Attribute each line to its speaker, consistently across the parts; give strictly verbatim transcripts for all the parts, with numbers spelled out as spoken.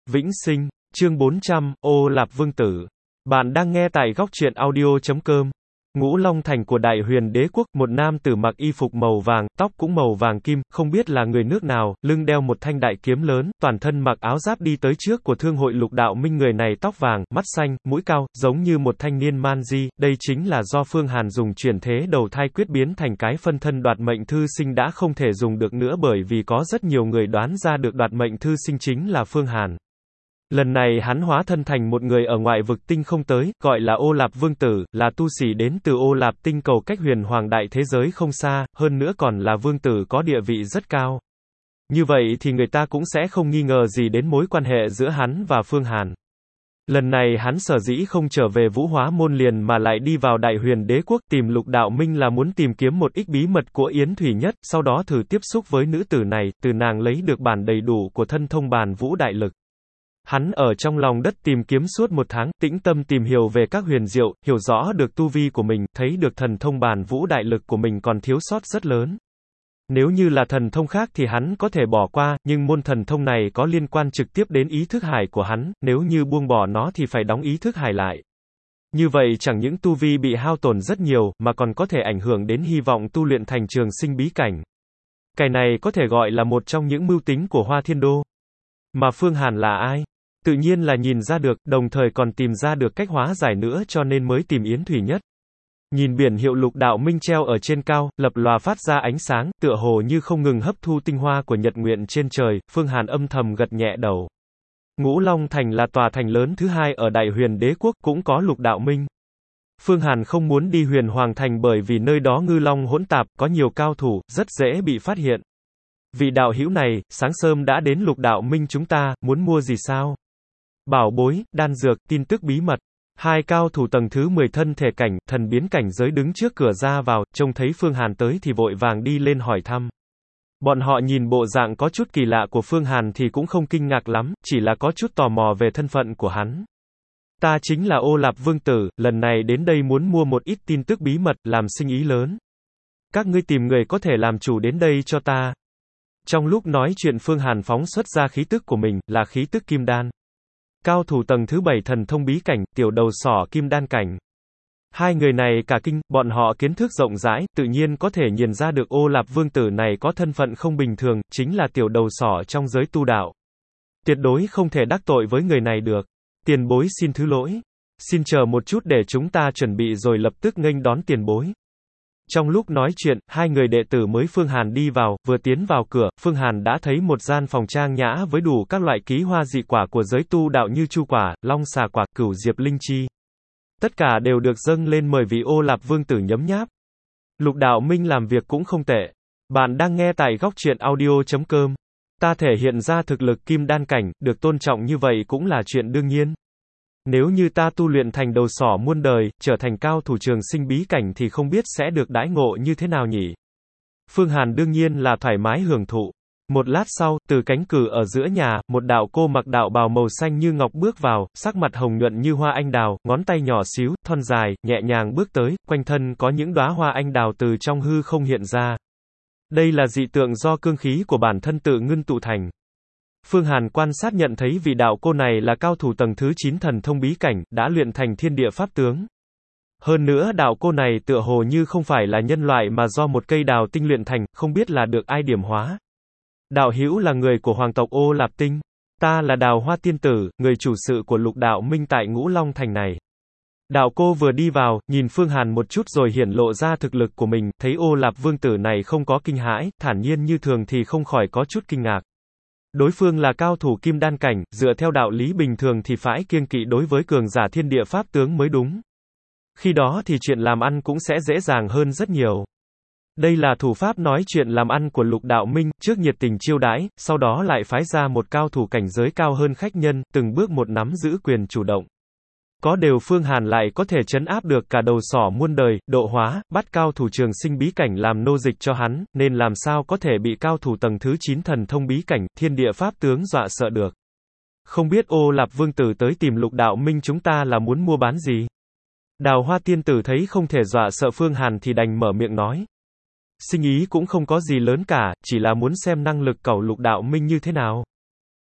Speaker 1: Vĩnh sinh, chương bốn trăm, Ô Lạp Vương Tử. Bạn đang nghe tại góc truyện audio chấm com. Ngũ Long Thành của Đại Huyền Đế Quốc, một nam tử mặc y phục màu vàng, tóc cũng màu vàng kim, không biết là người nước nào, lưng đeo một thanh đại kiếm lớn, toàn thân mặc áo giáp đi tới trước của thương hội Lục Đạo Minh. Người này tóc vàng, mắt xanh, mũi cao, giống như một thanh niên man di, đây chính là do Phương Hàn dùng chuyển thế đầu thai quyết biến thành cái phân thân đoạt mệnh thư sinh đã không thể dùng được nữa, bởi vì có rất nhiều người đoán ra được đoạt mệnh thư sinh chính là Phương Hàn. Lần này hắn hóa thân thành một người ở ngoại vực tinh không tới, gọi là Ô Lạp Vương Tử, là tu sĩ đến từ Ô Lạp tinh cầu cách huyền hoàng đại thế giới không xa, hơn nữa còn là vương tử có địa vị rất cao. Như vậy thì người ta cũng sẽ không nghi ngờ gì đến mối quan hệ giữa hắn và Phương Hàn. Lần này hắn sở dĩ không trở về Vũ Hóa Môn liền mà lại đi vào Đại Huyền Đế Quốc tìm Lục Đạo Minh là muốn tìm kiếm một ít bí mật của Yến Thủy Nhất, sau đó thử tiếp xúc với nữ tử này, từ nàng lấy được bản đầy đủ của thân thông bàn vũ đại lực. Hắn ở trong lòng đất tìm kiếm suốt một tháng, tĩnh tâm tìm hiểu về các huyền diệu, hiểu rõ được tu vi của mình, thấy được thần thông bàn vũ đại lực của mình còn thiếu sót rất lớn. Nếu như là thần thông khác thì hắn có thể bỏ qua, nhưng môn thần thông này có liên quan trực tiếp đến ý thức hải của hắn, nếu như buông bỏ nó thì phải đóng ý thức hải lại. Như vậy chẳng những tu vi bị hao tổn rất nhiều, mà còn có thể ảnh hưởng đến hy vọng tu luyện thành trường sinh bí cảnh. Cái này có thể gọi là một trong những mưu tính của Hoa Thiên Đô. Mà Phương Hàn là ai? Tự nhiên là nhìn ra được, đồng thời còn tìm ra được cách hóa giải nữa cho nên mới tìm Yến Thủy Nhất. Nhìn biển hiệu Lục Đạo Minh treo ở trên cao, lập lòa phát ra ánh sáng, tựa hồ như không ngừng hấp thu tinh hoa của nhật nguyện trên trời, Phương Hàn âm thầm gật nhẹ đầu. Ngũ Long Thành là tòa thành lớn thứ hai ở Đại Huyền Đế Quốc, cũng có Lục Đạo Minh. Phương Hàn không muốn đi Huyền Hoàng Thành bởi vì nơi đó ngư long hỗn tạp, có nhiều cao thủ, rất dễ bị phát hiện. Vị đạo hữu này, sáng sớm đã đến Lục Đạo Minh chúng ta, muốn mua gì sao? Bảo bối, đan dược, tin tức bí mật. Hai cao thủ tầng thứ mười thân thể cảnh, thần biến cảnh giới đứng trước cửa ra vào, trông thấy Phương Hàn tới thì vội vàng đi lên hỏi thăm. Bọn họ nhìn bộ dạng có chút kỳ lạ của Phương Hàn thì cũng không kinh ngạc lắm, chỉ là có chút tò mò về thân phận của hắn. Ta chính là Ô Lạp Vương Tử, lần này đến đây muốn mua một ít tin tức bí mật, làm sinh ý lớn. Các ngươi tìm người có thể làm chủ đến đây cho ta. Trong lúc nói chuyện Phương Hàn phóng xuất ra khí tức của mình, là khí tức kim đan. Cao thủ tầng thứ bảy thần thông bí cảnh, tiểu đầu sỏ kim đan cảnh. Hai người này cả kinh, bọn họ kiến thức rộng rãi, tự nhiên có thể nhìn ra được Ô Lạp Vương Tử này có thân phận không bình thường, chính là tiểu đầu sỏ trong giới tu đạo. Tuyệt đối không thể đắc tội với người này được. Tiền bối xin thứ lỗi. Xin chờ một chút để chúng ta chuẩn bị rồi lập tức nghênh đón tiền bối. Trong lúc nói chuyện, hai người đệ tử mới Phương Hàn đi vào, vừa tiến vào cửa, Phương Hàn đã thấy một gian phòng trang nhã với đủ các loại ký hoa dị quả của giới tu đạo như chu quả, long xà quả, cửu diệp linh chi. Tất cả đều được dâng lên mời vị Ô Lạp Vương Tử nhấm nháp. Lục Đạo Minh làm việc cũng không tệ. Bạn đang nghe tại góc truyện audio chấm com. Ta thể hiện ra thực lực kim đan cảnh, được tôn trọng như vậy cũng là chuyện đương nhiên. Nếu như ta tu luyện thành đầu sỏ muôn đời, trở thành cao thủ trường sinh bí cảnh thì không biết sẽ được đãi ngộ như thế nào nhỉ? Phương Hàn đương nhiên là thoải mái hưởng thụ. Một lát sau, từ cánh cửa ở giữa nhà, một đạo cô mặc đạo bào màu xanh như ngọc bước vào, sắc mặt hồng nhuận như hoa anh đào, ngón tay nhỏ xíu, thon dài, nhẹ nhàng bước tới, quanh thân có những đóa hoa anh đào từ trong hư không hiện ra. Đây là dị tượng do cương khí của bản thân tự ngưng tụ thành. Phương Hàn quan sát nhận thấy vị đạo cô này là cao thủ tầng thứ chín thần thông bí cảnh, đã luyện thành thiên địa pháp tướng. Hơn nữa đạo cô này tựa hồ như không phải là nhân loại mà do một cây đào tinh luyện thành, không biết là được ai điểm hóa. Đạo hữu là người của hoàng tộc Ô Lạp Tinh. Ta là Đào Hoa Tiên Tử, người chủ sự của Lục Đạo Minh tại Ngũ Long Thành này. Đạo cô vừa đi vào, nhìn Phương Hàn một chút rồi hiển lộ ra thực lực của mình, thấy Ô Lạp Vương Tử này không có kinh hãi, thản nhiên như thường thì không khỏi có chút kinh ngạc. Đối phương là cao thủ kim đan cảnh, dựa theo đạo lý bình thường thì phải kiêng kỵ đối với cường giả thiên địa pháp tướng mới đúng. Khi đó thì chuyện làm ăn cũng sẽ dễ dàng hơn rất nhiều. Đây là thủ pháp nói chuyện làm ăn của Lục Đạo Minh, trước nhiệt tình chiêu đãi, sau đó lại phái ra một cao thủ cảnh giới cao hơn khách nhân, từng bước một nắm giữ quyền chủ động. Có điều Phương Hàn lại có thể trấn áp được cả đầu sỏ muôn đời, độ hóa, bắt cao thủ trường sinh bí cảnh làm nô dịch cho hắn, nên làm sao có thể bị cao thủ tầng thứ chín thần thông bí cảnh, thiên địa pháp tướng dọa sợ được. Không biết Ô Lạp Vương Tử tới tìm Lục Đạo Minh chúng ta là muốn mua bán gì? Đào Hoa Tiên Tử thấy không thể dọa sợ Phương Hàn thì đành mở miệng nói. Sinh ý cũng không có gì lớn cả, chỉ là muốn xem năng lực cẩu Lục Đạo Minh như thế nào.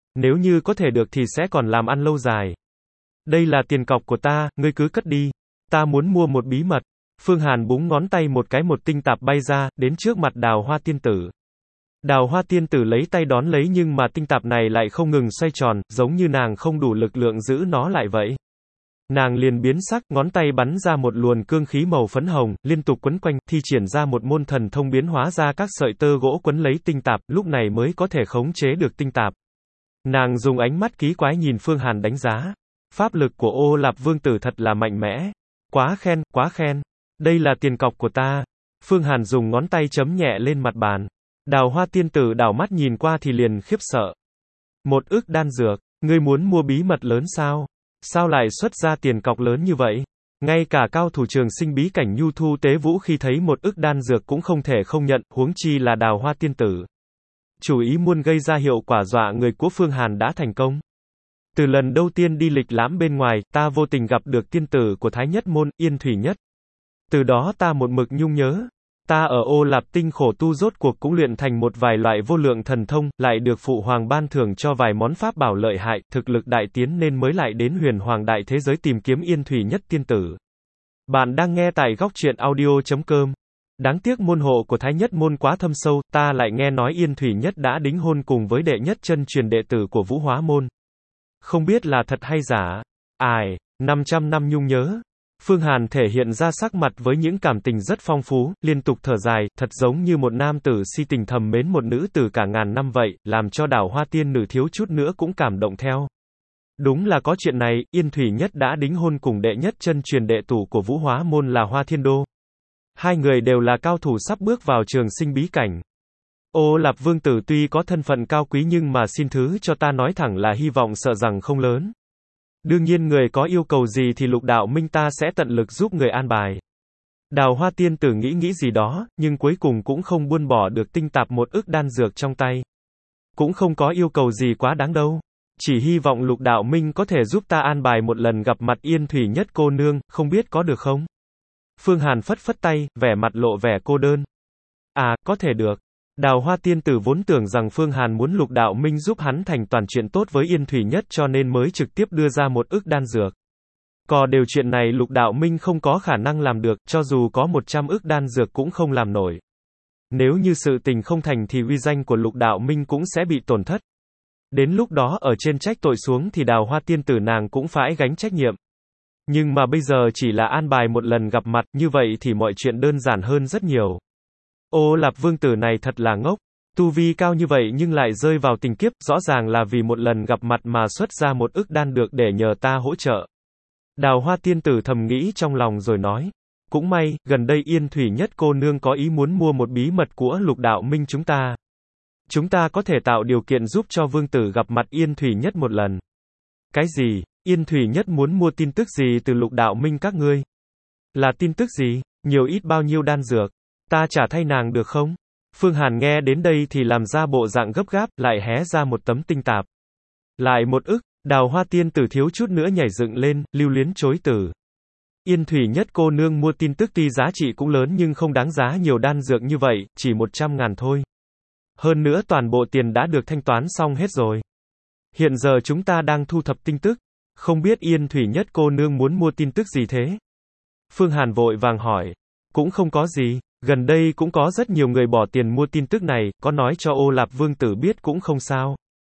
Speaker 1: Nếu như có thể được thì sẽ còn làm ăn lâu dài. Đây là tiền cọc của ta, ngươi cứ cất đi. Ta muốn mua một bí mật. Phương Hàn búng ngón tay một cái, một tinh tạp bay ra, đến trước mặt Đào Hoa tiên tử. Đào Hoa tiên tử lấy tay đón lấy nhưng mà tinh tạp này lại không ngừng xoay tròn, giống như nàng không đủ lực lượng giữ nó lại vậy. Nàng liền biến sắc, ngón tay bắn ra một luồng cương khí màu phấn hồng, liên tục quấn quanh, thi triển ra một môn thần thông biến hóa ra các sợi tơ gỗ quấn lấy tinh tạp, lúc này mới có thể khống chế được tinh tạp. Nàng dùng ánh mắt kỳ quái nhìn Phương Hàn đánh giá. Pháp lực của Ô Lạp Vương tử thật là mạnh mẽ. Quá khen, quá khen. Đây là tiền cọc của ta. Phương Hàn dùng ngón tay chấm nhẹ lên mặt bàn. Đào Hoa tiên tử đảo mắt nhìn qua thì liền khiếp sợ. Một ức đan dược, ngươi muốn mua bí mật lớn sao? Sao lại xuất ra tiền cọc lớn như vậy? Ngay cả cao thủ trường sinh bí cảnh Nhu Thu Tế Vũ khi thấy một ức đan dược cũng không thể không nhận, huống chi là Đào Hoa tiên tử. Chủ ý muốn gây ra hiệu quả dọa người của Phương Hàn đã thành công. Từ lần đầu tiên đi lịch lãm bên ngoài, ta vô tình gặp được tiên tử của Thái Nhất Môn, Yên Thủy Nhất. Từ đó ta một mực nhung nhớ. Ta ở Ô Lạp Tinh khổ tu rốt cuộc cũng luyện thành một vài loại vô lượng thần thông, lại được Phụ Hoàng ban thưởng cho vài món pháp bảo lợi hại, thực lực đại tiến nên mới lại đến Huyền Hoàng đại thế giới tìm kiếm Yên Thủy Nhất tiên tử. Bạn đang nghe tại góc truyện audio chấm com. Đáng tiếc môn hộ của Thái Nhất Môn quá thâm sâu, ta lại nghe nói Yên Thủy Nhất đã đính hôn cùng với đệ nhất chân truyền đệ tử của Vũ Hóa Môn. Không biết là thật hay giả. Ai, năm trăm năm nhung nhớ. Phương Hàn thể hiện ra sắc mặt với những cảm tình rất phong phú, liên tục thở dài, thật giống như một nam tử si tình thầm mến một nữ tử cả ngàn năm vậy, làm cho Đào Hoa tiên nữ thiếu chút nữa cũng cảm động theo. Đúng là có chuyện này, Yên Thủy Nhất đã đính hôn cùng đệ nhất chân truyền đệ tử của Vũ Hóa Môn là Hoa Thiên Đô. Hai người đều là cao thủ sắp bước vào trường sinh bí cảnh. Ô Lạp Vương tử tuy có thân phận cao quý nhưng mà xin thứ cho ta nói thẳng là hy vọng sợ rằng không lớn. Đương nhiên người có yêu cầu gì thì Lục Đạo Minh ta sẽ tận lực giúp người an bài. Đào Hoa tiên tử nghĩ nghĩ gì đó, nhưng cuối cùng cũng không buông bỏ được tinh tạp một ức đan dược trong tay. Cũng không có yêu cầu gì quá đáng đâu. Chỉ hy vọng Lục Đạo Minh có thể giúp ta an bài một lần gặp mặt Yên Thủy Nhất cô nương, không biết có được không? Phương Hàn phất phất tay, vẻ mặt lộ vẻ cô đơn. À, có thể được. Đào Hoa tiên tử vốn tưởng rằng Phương Hàn muốn Lục Đạo Minh giúp hắn thành toàn chuyện tốt với Yên Thủy Nhất cho nên mới trực tiếp đưa ra một ức đan dược. Có điều chuyện này Lục Đạo Minh không có khả năng làm được, cho dù có một trăm ức đan dược cũng không làm nổi. Nếu như sự tình không thành thì uy danh của Lục Đạo Minh cũng sẽ bị tổn thất. Đến lúc đó ở trên trách tội xuống thì Đào Hoa tiên tử nàng cũng phải gánh trách nhiệm. Nhưng mà bây giờ chỉ là an bài một lần gặp mặt, như vậy thì mọi chuyện đơn giản hơn rất nhiều. Ô Lạp Vương tử này thật là ngốc, tu vi cao như vậy nhưng lại rơi vào tình kiếp, rõ ràng là vì một lần gặp mặt mà xuất ra một ức đan được để nhờ ta hỗ trợ. Đào Hoa tiên tử thầm nghĩ trong lòng rồi nói, cũng may, gần đây Yên Thủy Nhất cô nương có ý muốn mua một bí mật của Lục Đạo Minh chúng ta. Chúng ta có thể tạo điều kiện giúp cho Vương tử gặp mặt Yên Thủy Nhất một lần. Cái gì? Yên Thủy Nhất muốn mua tin tức gì từ Lục Đạo Minh các ngươi? Là tin tức gì? Nhiều ít bao nhiêu đan dược? Ta trả thay nàng được không? Phương Hàn nghe đến đây thì làm ra bộ dạng gấp gáp, lại hé ra một tấm tinh tạp. Lại một ức, Đào Hoa tiên tử thiếu chút nữa nhảy dựng lên, lưu luyến chối từ. Yên Thủy Nhất cô nương mua tin tức tuy giá trị cũng lớn nhưng không đáng giá nhiều đan dược như vậy, chỉ một trăm ngàn thôi. Hơn nữa toàn bộ tiền đã được thanh toán xong hết rồi. Hiện giờ chúng ta đang thu thập tin tức. Không biết Yên Thủy Nhất cô nương muốn mua tin tức gì thế? Phương Hàn vội vàng hỏi. Cũng không có gì, gần đây cũng có rất nhiều người bỏ tiền mua tin tức này, có nói cho Ô Lạp Vương tử biết cũng không sao.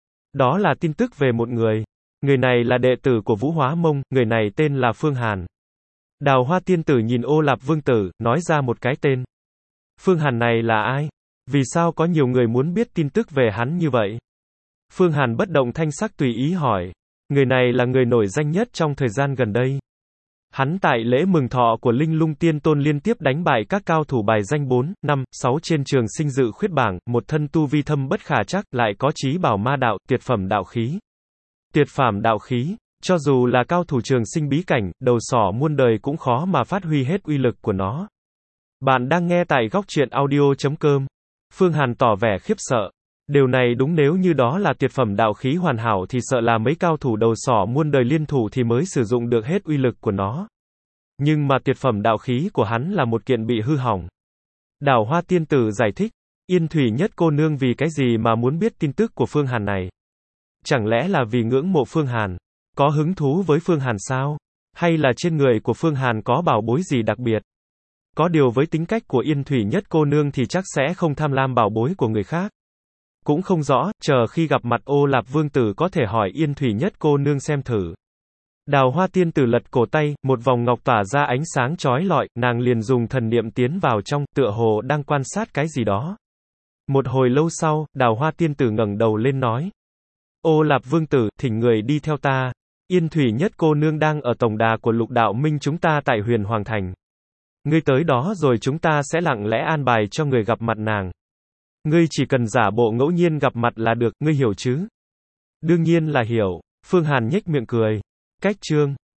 Speaker 1: Đó là tin tức về một người. Người này là đệ tử của Vũ Hóa Mông, người này tên là Phương Hàn. Đào Hoa tiên tử nhìn Ô Lạp Vương tử, nói ra một cái tên. Phương Hàn này là ai? Vì sao có nhiều người muốn biết tin tức về hắn như vậy? Phương Hàn bất động thanh sắc tùy ý hỏi. Người này là người nổi danh nhất trong thời gian gần đây. Hắn tại lễ mừng thọ của Linh Lung Tiên Tôn liên tiếp đánh bại các cao thủ bài danh bốn, năm, sáu trên trường sinh dự khuyết bảng, một thân tu vi thâm bất khả trắc, lại có chí bảo ma đạo, tuyệt phẩm đạo khí. Tuyệt phẩm đạo khí, cho dù là cao thủ trường sinh bí cảnh, đầu sỏ muôn đời cũng khó mà phát huy hết uy lực của nó. Bạn đang nghe tại góc truyện audio chấm com. Phương Hàn tỏ vẻ khiếp sợ. Điều này đúng, nếu như đó là tuyệt phẩm đạo khí hoàn hảo thì sợ là mấy cao thủ đầu sỏ muôn đời liên thủ thì mới sử dụng được hết uy lực của nó. Nhưng mà tuyệt phẩm đạo khí của hắn là một kiện bị hư hỏng. Đào Hoa tiên tử giải thích, Yên Thủy Nhất cô nương vì cái gì mà muốn biết tin tức của Phương Hàn này? Chẳng lẽ là vì ngưỡng mộ Phương Hàn? Có hứng thú với Phương Hàn sao? Hay là trên người của Phương Hàn có bảo bối gì đặc biệt? Có điều với tính cách của Yên Thủy Nhất cô nương thì chắc sẽ không tham lam bảo bối của người khác. Cũng không rõ, chờ khi gặp mặt Ô Lạp Vương Tử có thể hỏi Yên Thủy Nhất cô nương xem thử. Đào Hoa Tiên Tử lật cổ tay, một vòng ngọc tỏa ra ánh sáng chói lọi, nàng liền dùng thần niệm tiến vào trong, tựa hồ đang quan sát cái gì đó. Một hồi lâu sau, Đào Hoa Tiên Tử ngẩng đầu lên nói. Ô Lạp Vương Tử, thỉnh người đi theo ta. Yên Thủy Nhất cô nương đang ở tổng đà của Lục Đạo Minh chúng ta tại Huyền Hoàng Thành. Ngươi tới đó rồi chúng ta sẽ lặng lẽ an bài cho người gặp mặt nàng. Ngươi chỉ cần giả bộ ngẫu nhiên gặp mặt là được, ngươi hiểu chứ? Đương nhiên là hiểu. Phương Hàn nhếch miệng cười. Cách chương